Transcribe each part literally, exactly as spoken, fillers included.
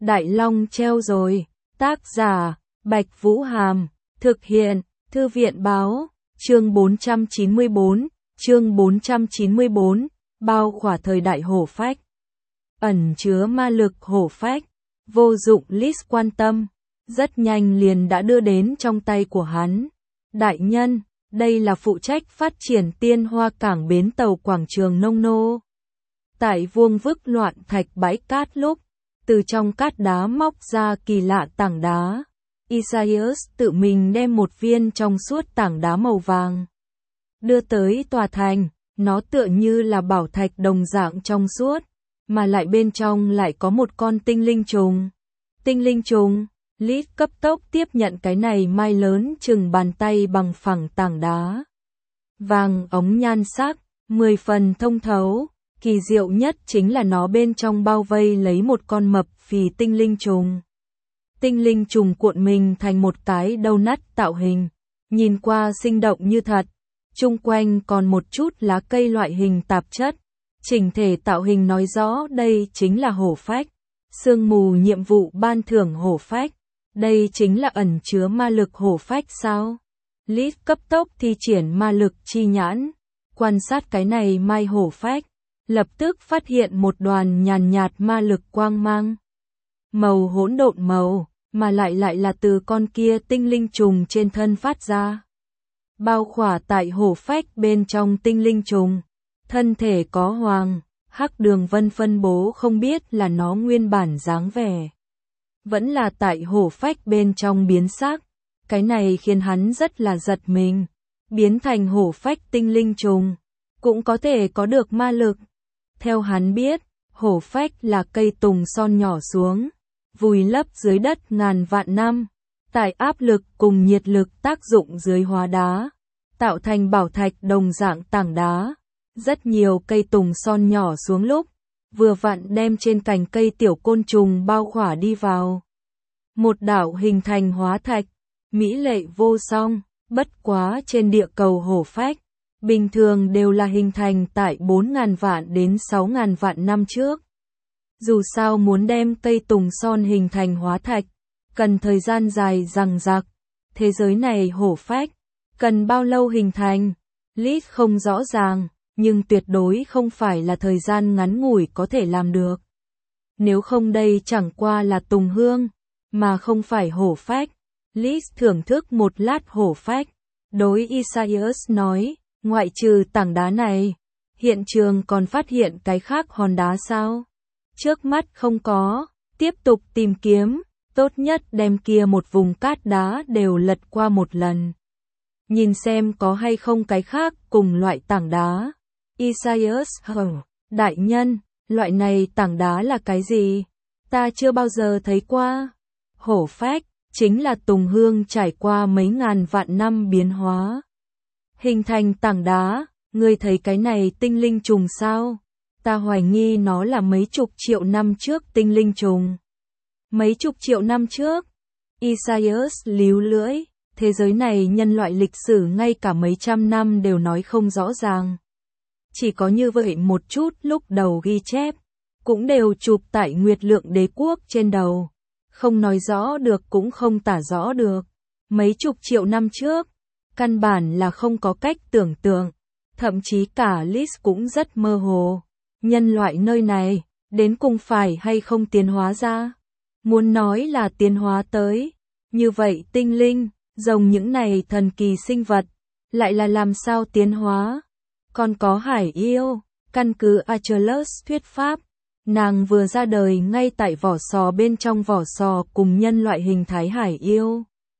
Đại Long treo rồi. Tác giả, Bạch Vũ Hàm. Thực hiện, Thư viện Báo. Chương bốn trăm chín mươi bốn. Chương bốn trăm chín mươi bốn. Bao khỏa thời đại hổ phách. Ẩn chứa ma lực hổ phách. Vô dụng Lis quan tâm. Rất nhanh liền đã đưa đến trong tay của hắn. Đại nhân, đây là phụ trách phát triển Tiên Hoa cảng bến tàu quảng trường Nông Nô. Tại vuông vức loạn thạch bãi cát lúc, từ trong cát đá móc ra kỳ lạ tảng đá. Isaias tự mình đem một viên trong suốt tảng đá màu vàng đưa tới tòa thành, nó tựa như là bảo thạch đồng dạng trong suốt, mà lại bên trong lại có một con tinh linh trùng. Tinh linh trùng, Lis cấp tốc tiếp nhận cái này mai lớn chừng bàn tay bằng phẳng tảng đá. Vàng ống nhan sắc, mười phần thông thấu, kỳ diệu nhất chính là nó bên trong bao vây lấy một con mập phì tinh linh trùng. Tinh linh trùng cuộn mình thành một cái donut tạo hình, nhìn qua sinh động như thật, chung quanh còn một chút lá cây loại hình tạp chất. Chỉnh thể tạo hình nói rõ đây chính là hổ phách. Sương mù nhiệm vụ ban thưởng hổ phách. Đây chính là ẩn chứa ma lực hổ phách sao? Lis cấp tốc thi triển ma lực chi nhãn, quan sát cái này mai hổ phách, lập tức phát hiện một đoàn nhàn nhạt ma lực quang mang. Màu hỗn độn màu, mà lại lại là từ con kia tinh linh trùng trên thân phát ra. Bao khỏa tại hổ phách bên trong tinh linh trùng, thân thể có hoàng, hắc đường vân phân bố không biết là nó nguyên bản dáng vẻ. Vẫn là tại hổ phách bên trong biến sắc, cái này khiến hắn rất là giật mình. Biến thành hổ phách tinh linh trùng, cũng có thể có được ma lực. Theo hắn biết, hổ phách là cây tùng son nhỏ xuống, vùi lấp dưới đất ngàn vạn năm, tại áp lực cùng nhiệt lực tác dụng dưới hóa đá, tạo thành bảo thạch đồng dạng tảng đá. Rất nhiều cây tùng son nhỏ xuống lúc, vừa vặn đem trên cành cây tiểu côn trùng bao khỏa đi vào. Một đảo hình thành hóa thạch, mỹ lệ vô song, bất quá trên địa cầu hổ phách, bình thường đều là hình thành tại bốn ngàn vạn đến sáu ngàn vạn năm trước. Dù sao muốn đem cây tùng son hình thành hóa thạch, cần thời gian dài dằng dặc. Thế giới này hổ phách, cần bao lâu hình thành? Lis không rõ ràng, nhưng tuyệt đối không phải là thời gian ngắn ngủi có thể làm được. Nếu không đây chẳng qua là tùng hương, mà không phải hổ phách. Lis thưởng thức một lát hổ phách, đối Isaias nói, ngoại trừ tảng đá này, hiện trường còn phát hiện cái khác hòn đá sao? Trước mắt không có, tiếp tục tìm kiếm, tốt nhất đem kia một vùng cát đá đều lật qua một lần. Nhìn xem có hay không cái khác cùng loại tảng đá. Isaias hừ, đại nhân, loại này tảng đá là cái gì? Ta chưa bao giờ thấy qua. Hổ phách, chính là tùng hương trải qua mấy ngàn vạn năm biến hóa. Hình thành tảng đá, ngươi thấy cái này tinh linh trùng sao? Ta hoài nghi nó là mấy chục triệu năm trước tinh linh trùng. Mấy chục triệu năm trước? Isaias líu lưỡi, thế giới này nhân loại lịch sử ngay cả mấy trăm năm đều nói không rõ ràng. Chỉ có như vậy một chút lúc đầu ghi chép, cũng đều chụp tại Nguyệt Lượng Đế Quốc trên đầu. Không nói rõ được cũng không tả rõ được. Mấy chục triệu năm trước, căn bản là không có cách tưởng tượng. Thậm chí cả Lis cũng rất mơ hồ. Nhân loại nơi này, đến cùng phải hay không tiến hóa ra? Muốn nói là tiến hóa tới. Như vậy tinh linh, rồng những này thần kỳ sinh vật, lại là làm sao tiến hóa? Còn có hải yêu, căn cứ Achilles thuyết pháp. Nàng vừa ra đời ngay tại vỏ sò bên trong vỏ sò cùng nhân loại hình thái hải yêu.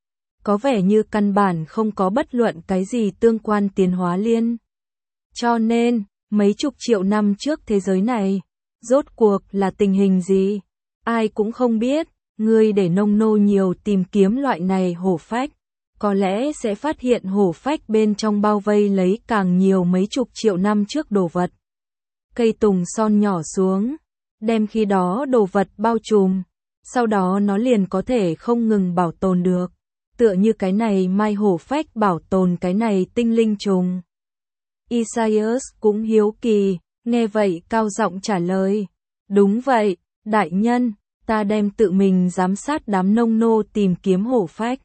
Có vẻ như căn bản không có bất luận cái gì tương quan tiến hóa liên. Cho nên, mấy chục triệu năm trước thế giới này, rốt cuộc là tình hình gì? Ai cũng không biết, ngươi để nông nô nhiều tìm kiếm loại này hổ phách. Có lẽ sẽ phát hiện hổ phách bên trong bao vây lấy càng nhiều mấy chục triệu năm trước đồ vật. Cây tùng son nhỏ xuống, đem khi đó đồ vật bao trùm, sau đó nó liền có thể không ngừng bảo tồn được. Tựa như cái này mai hổ phách bảo tồn cái này tinh linh trùng. Isaias cũng hiếu kỳ, nghe vậy cao giọng trả lời. Đúng vậy, đại nhân, ta đem tự mình giám sát đám nông nô tìm kiếm hổ phách.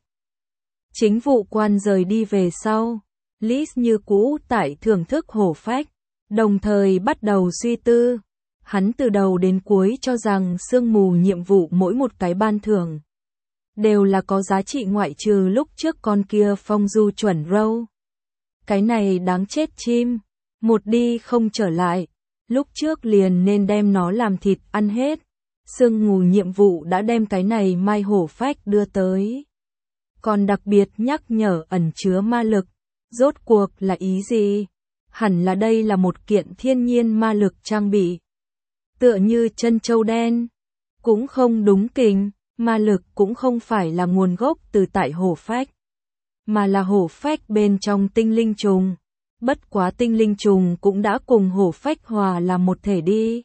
Chính vụ quan rời đi về sau, Liz như cũ tại thưởng thức hổ phách, đồng thời bắt đầu suy tư. Hắn từ đầu đến cuối cho rằng sương mù nhiệm vụ mỗi một cái ban thưởng đều là có giá trị ngoại trừ lúc trước con kia phong du chuẩn râu. Cái này đáng chết chim, một đi không trở lại, lúc trước liền nên đem nó làm thịt ăn hết. Sương mù nhiệm vụ đã đem cái này mai hổ phách đưa tới. Còn đặc biệt nhắc nhở ẩn chứa ma lực, rốt cuộc là ý gì? Hẳn là đây là một kiện thiên nhiên ma lực trang bị. Tựa như chân châu đen, cũng không đúng kình, ma lực cũng không phải là nguồn gốc từ tại hổ phách, mà là hổ phách bên trong tinh linh trùng. Bất quá tinh linh trùng cũng đã cùng hổ phách hòa là một thể đi.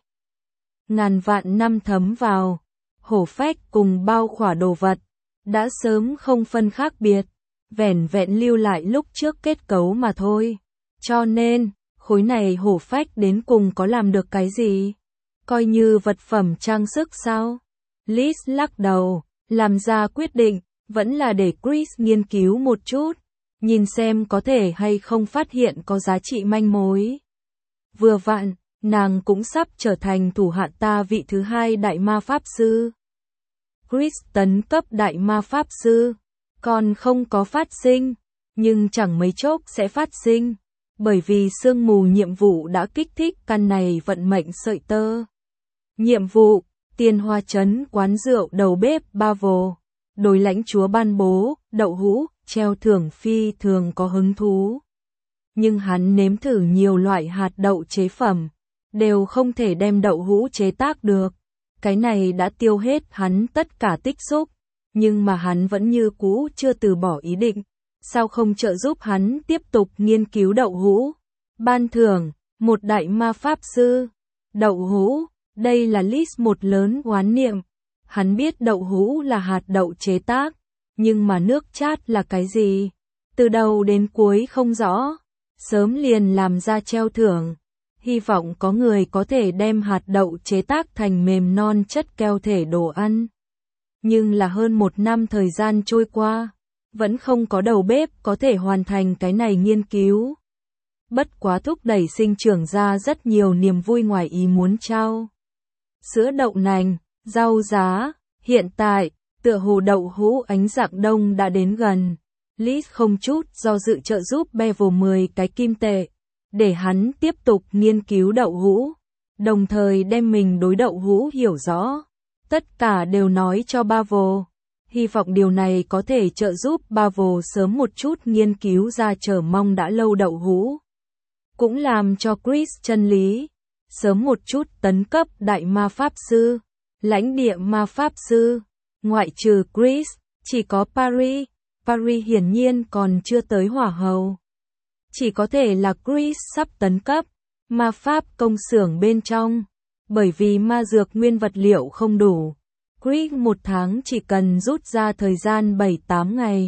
Ngàn vạn năm thấm vào, hổ phách cùng bao khỏa đồ vật, đã sớm không phân khác biệt, vẻn vẹn lưu lại lúc trước kết cấu mà thôi. Cho nên, khối này hổ phách đến cùng có làm được cái gì? Coi như vật phẩm trang sức sao? Liz lắc đầu, làm ra quyết định, vẫn là để Chris nghiên cứu một chút, nhìn xem có thể hay không phát hiện có giá trị manh mối. Vừa vặn, nàng cũng sắp trở thành thủ hạ ta vị thứ hai đại ma pháp sư. Chris tấn cấp đại ma pháp sư, còn không có phát sinh, nhưng chẳng mấy chốc sẽ phát sinh, bởi vì sương mù nhiệm vụ đã kích thích căn này vận mệnh sợi tơ. Nhiệm vụ, Tiên Hoa Trấn quán rượu đầu bếp Bavel, đối lãnh chúa ban bố, đậu hũ, treo thưởng phi thường có hứng thú. Nhưng hắn nếm thử nhiều loại hạt đậu chế phẩm, đều không thể đem đậu hũ chế tác được. Cái này đã tiêu hết hắn tất cả tích xúc, nhưng mà hắn vẫn như cũ chưa từ bỏ ý định. Sao không trợ giúp hắn tiếp tục nghiên cứu đậu hũ? Ban thưởng, một đại ma pháp sư. Đậu hũ, đây là Liz một lớn oán niệm. Hắn biết đậu hũ là hạt đậu chế tác, nhưng mà nước chát là cái gì? Từ đầu đến cuối không rõ. Sớm liền làm ra treo thưởng. Hy vọng có người có thể đem hạt đậu chế tác thành mềm non chất keo thể đồ ăn. Nhưng là hơn một năm thời gian trôi qua, vẫn không có đầu bếp có thể hoàn thành cái này nghiên cứu. Bất quá thúc đẩy sinh trưởng ra rất nhiều niềm vui ngoài ý muốn trao. Sữa đậu nành, rau giá, hiện tại, tựa hồ đậu hũ ánh dạng đông đã đến gần. Liz không chút do dự trợ giúp Bevel mười cái kim tệ, để hắn tiếp tục nghiên cứu đậu hũ, đồng thời đem mình đối đậu hũ hiểu rõ. Tất cả đều nói cho Bavel, hy vọng điều này có thể trợ giúp Bavel sớm một chút nghiên cứu ra chờ mong đã lâu đậu hũ. Cũng làm cho Chris chân lý, sớm một chút tấn cấp đại ma pháp sư, lãnh địa ma pháp sư, ngoại trừ Chris, chỉ có Paris, Paris hiển nhiên còn chưa tới hỏa hầu. Chỉ có thể là Chris sắp tấn cấp ma pháp công xưởng bên trong, bởi vì ma dược nguyên vật liệu không đủ. Chris một tháng chỉ cần rút ra thời gian bảy tám ngày,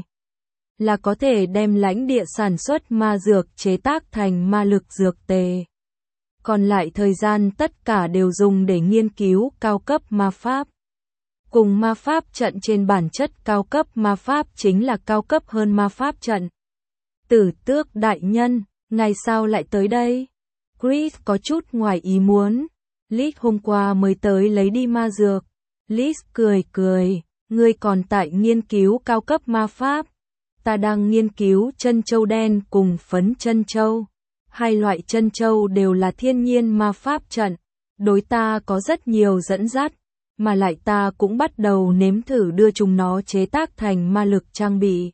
là có thể đem lãnh địa sản xuất ma dược chế tác thành ma lực dược tề. Còn lại thời gian tất cả đều dùng để nghiên cứu cao cấp ma pháp. Cùng ma pháp trận trên bản chất cao cấp ma pháp chính là cao cấp hơn ma pháp trận. Tử Tước đại nhân, ngày sao lại tới đây? Chris có chút ngoài ý muốn. Liz hôm qua mới tới lấy đi ma dược. Liz cười cười, ngươi còn tại nghiên cứu cao cấp ma pháp. Ta đang nghiên cứu chân châu đen cùng phấn chân châu. Hai loại chân châu đều là thiên nhiên ma pháp trận. Đối ta có rất nhiều dẫn dắt, mà lại ta cũng bắt đầu nếm thử đưa chúng nó chế tác thành ma lực trang bị.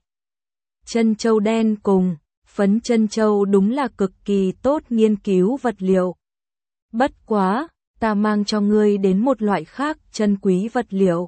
Chân châu đen cùng phấn chân châu đúng là cực kỳ tốt nghiên cứu vật liệu. Bất quá, ta mang cho ngươi đến một loại khác chân quý vật liệu.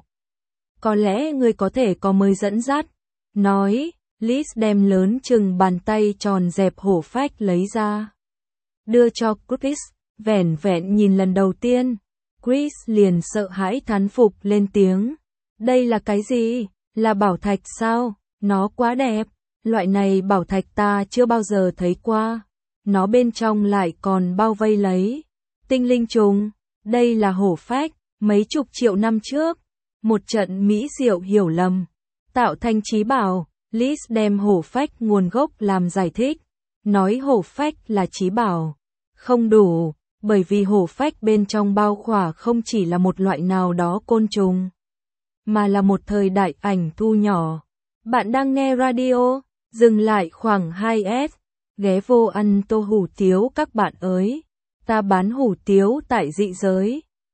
Có lẽ ngươi có thể có mới dẫn dắt. Nói, Liz đem lớn chừng bàn tay tròn dẹp hổ phách lấy ra. Đưa cho Chris, vẻn vẹn nhìn lần đầu tiên. Chris liền sợ hãi thán phục lên tiếng. Đây là cái gì? Là bảo thạch sao? Nó quá đẹp. Loại này bảo thạch ta chưa bao giờ thấy qua. Nó bên trong lại còn bao vây lấy tinh linh trùng. Đây là hổ phách, mấy chục triệu năm trước, một trận mỹ diệu hiểu lầm, tạo thành trí bảo. Liz đem hổ phách nguồn gốc làm giải thích, nói hổ phách là trí bảo. Không đủ, bởi vì hổ phách bên trong bao khỏa không chỉ là một loại nào đó côn trùng, mà là một thời đại ảnh thu nhỏ. Bạn đang nghe radio, dừng lại khoảng hai S, ghé vô ăn tô hủ tiếu các bạn ơi. Ta bán hủ tiếu tại dị giới.